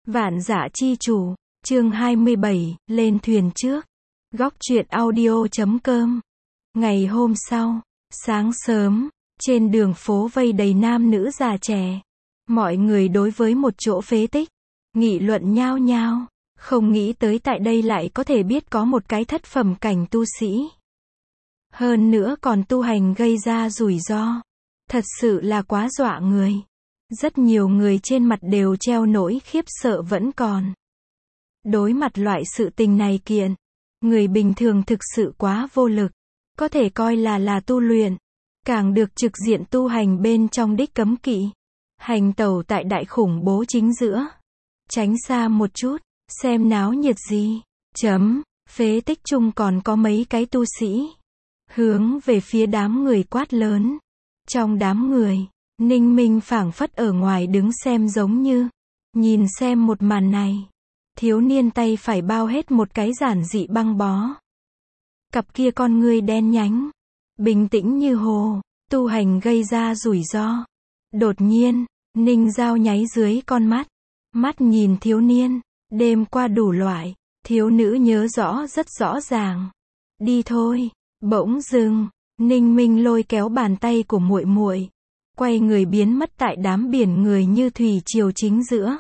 Vạn Dã Chi Chủ, chương 27, lên thuyền trước. Góc truyện audio.com. Ngày hôm sau, sáng sớm, trên đường phố vây đầy nam nữ già trẻ. Mọi người đối với một chỗ phế tích, nghị luận nhao nhao, không nghĩ tới tại đây lại có thể biết có một cái thất phẩm cảnh tu sĩ. Hơn nữa còn tu hành gây ra rủi ro. Thật sự là quá dọa người. Rất nhiều người trên mặt đều treo nỗi khiếp sợ vẫn còn. Đối mặt loại sự tình này kiện, người bình thường thực sự quá vô lực. Có thể coi là tu luyện, càng được trực diện tu hành bên trong đích cấm kỵ. Hành tẩu tại đại khủng bố chính giữa. Tránh xa một chút, xem náo nhiệt gì. Phế tích chung còn có mấy cái tu sĩ. Hướng về phía đám người quát lớn. Trong đám người, Ninh Minh phảng phất ở ngoài đứng xem giống như. Nhìn xem một màn này. Thiếu niên tay phải bao hết một cái giản dị băng bó. Cặp kia con ngươi đen nhánh. Bình tĩnh như hồ, tu hành gây ra rủi ro. Đột nhiên, Ninh Giao nháy dưới con mắt. Mắt nhìn thiếu niên, đêm qua đủ loại, thiếu nữ nhớ rõ rất rõ ràng. Đi thôi, bỗng dưng, Ninh Minh lôi kéo bàn tay của muội muội, quay người biến mất tại đám biển người như thủy triều chính giữa.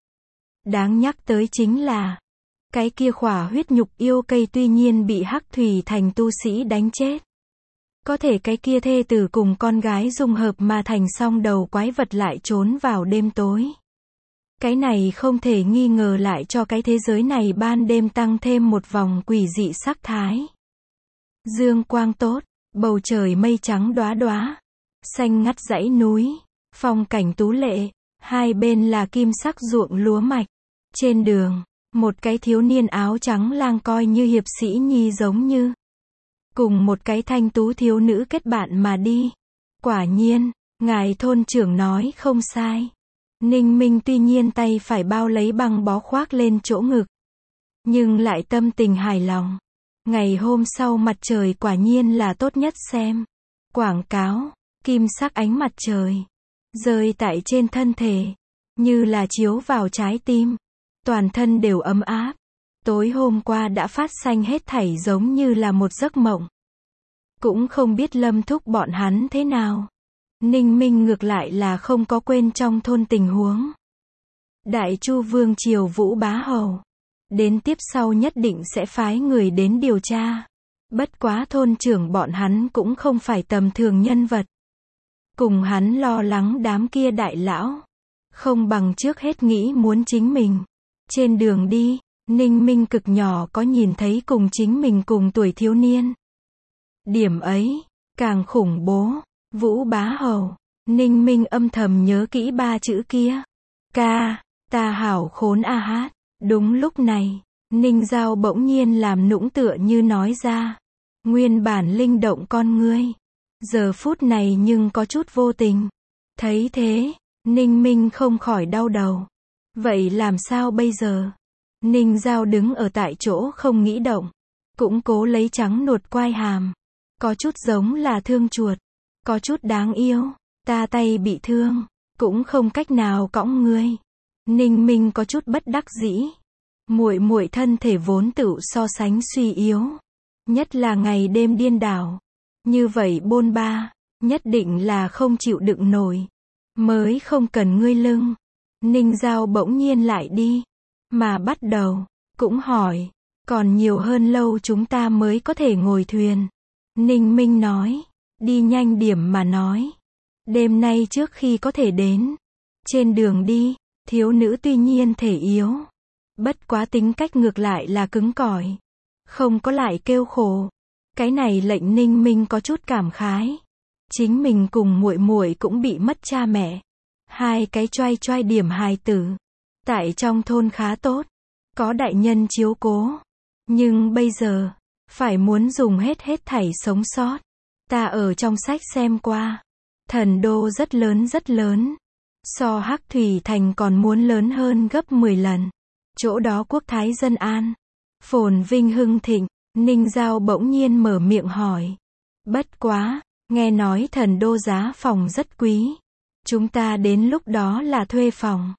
Đáng nhắc tới chính là, cái kia khỏa huyết nhục yêu cây tuy nhiên bị Hắc Thủy Thành tu sĩ đánh chết. Có thể cái kia thê tử cùng con gái dung hợp mà thành song đầu quái vật lại trốn vào đêm tối. Cái này không thể nghi ngờ lại cho cái thế giới này ban đêm tăng thêm một vòng quỷ dị sắc thái. Dương quang tốt, bầu trời mây trắng đóa đóa, xanh ngắt dãy núi, phong cảnh tú lệ, hai bên là kim sắc ruộng lúa mạch. Trên đường, một cái thiếu niên áo trắng lang coi như hiệp sĩ nhi giống như. Cùng một cái thanh tú thiếu nữ kết bạn mà đi. Quả nhiên, ngài thôn trưởng nói không sai. Ninh Minh tuy nhiên tay phải bao lấy băng bó khoác lên chỗ ngực. Nhưng lại tâm tình hài lòng. Ngày hôm sau mặt trời quả nhiên là tốt nhất xem. Quảng cáo, kim sắc ánh mặt trời. Rơi tại trên thân thể. Như là chiếu vào trái tim. Toàn thân đều ấm áp. Tối hôm qua đã phát sanh hết thảy giống như là một giấc mộng. Cũng không biết Lâm thúc bọn hắn thế nào. Ninh Minh ngược lại là không có quên trong thôn tình huống. Đại Chu Vương triều Vũ Bá Hầu. Đến tiếp sau nhất định sẽ phái người đến điều tra. Bất quá thôn trưởng bọn hắn cũng không phải tầm thường nhân vật. Cùng hắn lo lắng đám kia đại lão. Không bằng trước hết nghĩ muốn chính mình. Trên đường đi, Ninh Minh cực nhỏ có nhìn thấy cùng chính mình cùng tuổi thiếu niên. Điểm ấy, càng khủng bố. Vũ Bá Hầu. Ninh Minh âm thầm nhớ kỹ ba chữ kia. Ca, ta hảo khốn a hát. Đúng lúc này, Ninh Giao bỗng nhiên làm nũng tựa như nói ra. Nguyên bản linh động con ngươi. Giờ phút này nhưng có chút vô tình. Thấy thế, Ninh Minh không khỏi đau đầu. Vậy làm sao bây giờ? Ninh Giao đứng ở tại chỗ không nghĩ động. Cũng cố lấy trắng nuột quai hàm. Có chút giống là thương chuột. Có chút đáng yêu. Ta tay bị thương. Cũng không cách nào cõng ngươi. Ninh Minh có chút bất đắc dĩ. Muội muội thân thể vốn tự so sánh suy yếu. Nhất là ngày đêm điên đảo. Như vậy bôn ba. Nhất định là không chịu đựng nổi. Mới không cần ngươi lưng. Ninh Giao bỗng nhiên lại đi. Mà bắt đầu. Cũng hỏi. Còn nhiều hơn lâu chúng ta mới có thể ngồi thuyền. Ninh Minh nói. Đi nhanh điểm mà nói. Đêm nay trước khi có thể đến. Trên đường đi, thiếu nữ tuy nhiên thể yếu. Bất quá tính cách ngược lại là cứng cỏi. Không có lại kêu khổ. Cái này lệnh Ninh Minh có chút cảm khái. Chính mình cùng muội muội cũng bị mất cha mẹ. Hai cái choai choai điểm hài tử. Tại trong thôn khá tốt. Có đại nhân chiếu cố. Nhưng bây giờ, phải muốn dùng hết thảy sống sót. Ta ở trong sách xem qua. Thần đô rất lớn. So Hắc Thủy Thành còn muốn lớn hơn gấp 10 lần. Chỗ đó quốc thái dân an. Phồn vinh hưng thịnh. Ninh Giao bỗng nhiên mở miệng hỏi. Bất quá, nghe nói thần đô giá phòng rất quý. Chúng ta đến lúc đó là thuê phòng.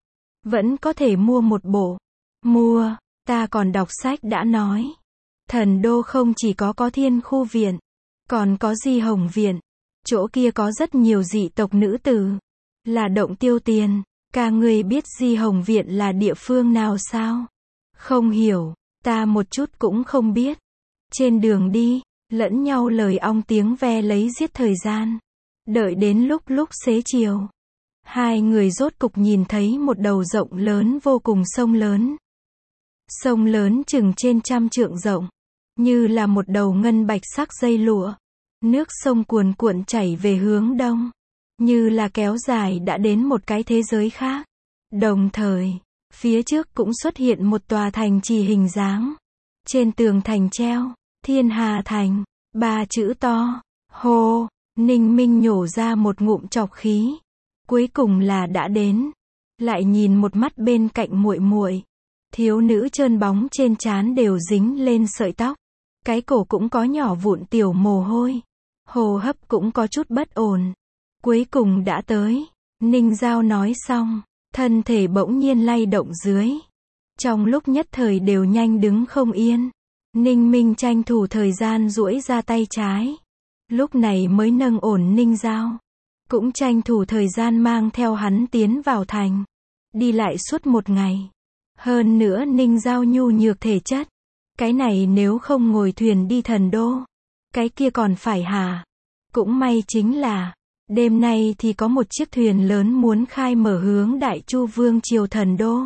vẫn có thể mua một bộ. Mua, ta còn đọc sách đã nói. Thần đô không chỉ có Thiên Khu Viện, còn có Di Hồng Viện. Chỗ kia có rất nhiều dị tộc nữ tử. Là động tiêu tiền. Ca ngươi biết Di Hồng Viện là địa phương nào sao? Không hiểu, ta một chút cũng không biết. Trên đường đi, lẫn nhau lời ong tiếng ve lấy giết thời gian. Đợi đến lúc xế chiều. Hai người rốt cục nhìn thấy một đầu rộng lớn vô cùng sông lớn. Sông lớn chừng trên 100 trượng rộng. Như là một đầu ngân bạch sắc dây lụa. Nước sông cuồn cuộn chảy về hướng đông. Như là kéo dài đã đến một cái thế giới khác. Đồng thời, phía trước cũng xuất hiện một tòa thành trì hình dáng. Trên tường thành treo, Thiên Hà Thành, 3 chữ to. Hô, Ninh Minh nhổ ra một ngụm trọc khí. Cuối cùng là đã đến. Lại nhìn một mắt bên cạnh muội muội. Thiếu nữ trơn bóng trên trán đều dính lên sợi tóc. Cái cổ cũng có nhỏ vụn tiểu mồ hôi. Hô hấp cũng có chút bất ổn. Cuối cùng đã tới. Ninh Giao nói xong, thân thể bỗng nhiên lay động dưới. Trong lúc nhất thời đều nhanh đứng không yên. Ninh Minh tranh thủ thời gian duỗi ra tay trái. Lúc này mới nâng ổn Ninh Giao. Cũng tranh thủ thời gian mang theo hắn tiến vào thành. Đi lại suốt một ngày. Hơn nữa Ninh Giao nhu nhược thể chất. Cái này nếu không ngồi thuyền đi thần đô. Cái kia còn phải hả? Cũng may chính là, đêm nay thì có một chiếc thuyền lớn muốn khai mở hướng Đại Chu Vương triều thần đô.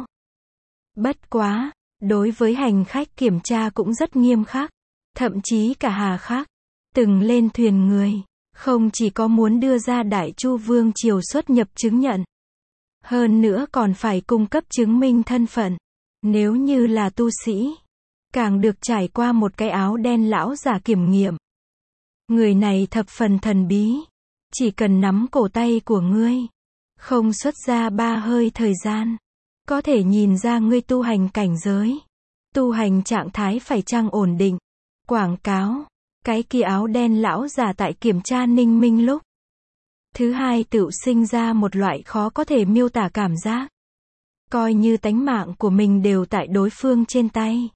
Bất quá, đối với hành khách kiểm tra cũng rất nghiêm khắc. Thậm chí cả Hà Khắc, từng lên thuyền người, không chỉ có muốn đưa ra Đại Chu Vương triều xuất nhập chứng nhận. Hơn nữa còn phải cung cấp chứng minh thân phận. Nếu như là tu sĩ, càng được trải qua một cái áo đen lão giả kiểm nghiệm. Người này thập phần thần bí. Chỉ cần nắm cổ tay của ngươi, không xuất ra 3 hơi thời gian, có thể nhìn ra ngươi tu hành cảnh giới. Tu hành trạng thái phải chăng ổn định. Quảng cáo. Cái kia áo đen lão giả tại kiểm tra Ninh Minh lúc. Thứ hai tự sinh ra một loại khó có thể miêu tả cảm giác. Coi như tánh mạng của mình đều tại đối phương trên tay.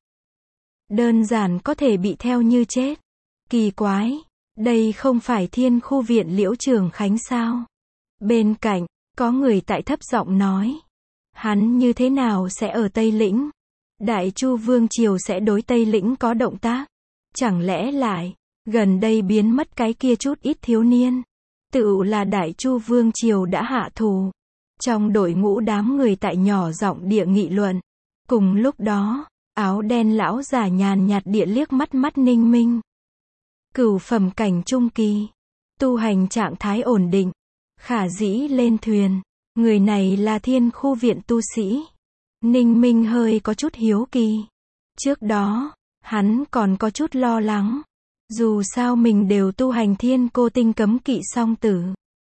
Đơn giản có thể bị theo như chết. Kỳ quái. Đây không phải Thiên Khu Viện Liễu Trường Khánh sao? Bên cạnh, có người tại thấp giọng nói. Hắn như thế nào sẽ ở Tây Lĩnh? Đại Chu Vương triều sẽ đối Tây Lĩnh có động tác? Chẳng lẽ lại, gần đây biến mất cái kia chút ít thiếu niên? Tự là Đại Chu Vương triều đã hạ thù. Trong đội ngũ đám người tại nhỏ giọng địa nghị luận. Cùng lúc đó, áo đen lão giả nhàn nhạt địa liếc mắt Ninh Minh. Cửu phẩm cảnh trung kỳ. Tu hành trạng thái ổn định. Khả dĩ lên thuyền. Người này là Thiên Khu Viện tu sĩ. Ninh Minh hơi có chút hiếu kỳ. Trước đó, hắn còn có chút lo lắng. Dù sao mình đều tu hành Thiên Cô Tinh cấm kỵ song tử.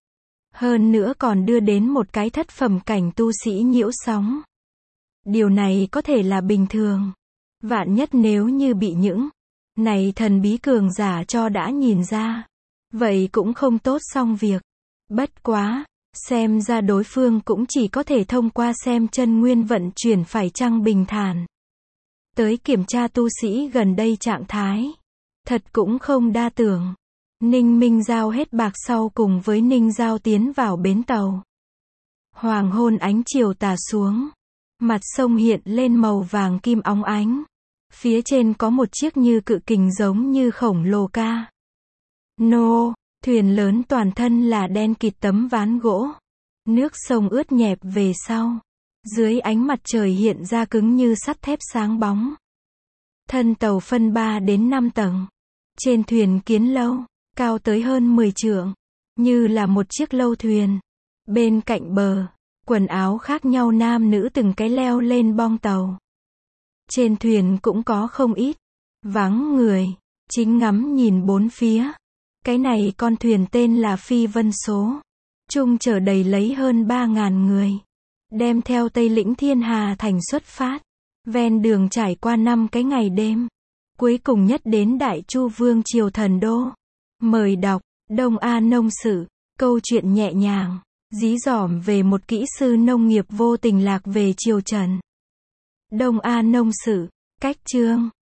Hơn nữa còn đưa đến một cái thất phẩm cảnh tu sĩ nhiễu sóng. Điều này có thể là bình thường. Vạn nhất nếu như bị những này thần bí cường giả cho đã nhìn ra. Vậy cũng không tốt xong việc. Bất quá, xem ra đối phương cũng chỉ có thể thông qua xem chân nguyên vận chuyển phải chăng bình thản. Tới kiểm tra tu sĩ gần đây trạng thái. Thật cũng không đa tưởng. Ninh Minh giao hết bạc sau cùng với Ninh Giao tiến vào bến tàu. Hoàng hôn ánh chiều tà xuống. Mặt sông hiện lên màu vàng kim óng ánh. Phía trên có một chiếc như cự kình giống như khổng lồ ca. Nô, thuyền lớn toàn thân là đen kịt tấm ván gỗ. Nước sông ướt nhẹp về sau. Dưới ánh mặt trời hiện ra cứng như sắt thép sáng bóng. Thân tàu phân 3 đến 5 tầng. Trên thuyền kiến lâu, cao tới hơn 10 trượng. Như là một chiếc lâu thuyền. Bên cạnh bờ, quần áo khác nhau nam nữ từng cái leo lên bong tàu. Trên thuyền cũng có không ít. Vắng người, chính ngắm nhìn bốn phía. Cái này con thuyền tên là Phi Vân Số. Chung chở đầy lấy hơn 3.000 người. Đem theo Tây Lĩnh Thiên Hà Thành xuất phát. Ven đường trải qua 5 cái ngày đêm. Cuối cùng nhất đến Đại Chu Vương triều thần đô. Mời đọc, Đông A Nông Sử. Câu chuyện nhẹ nhàng. Dí dỏm về một kỹ sư nông nghiệp vô tình lạc về triều Trần. Đông A nông sự, cách chương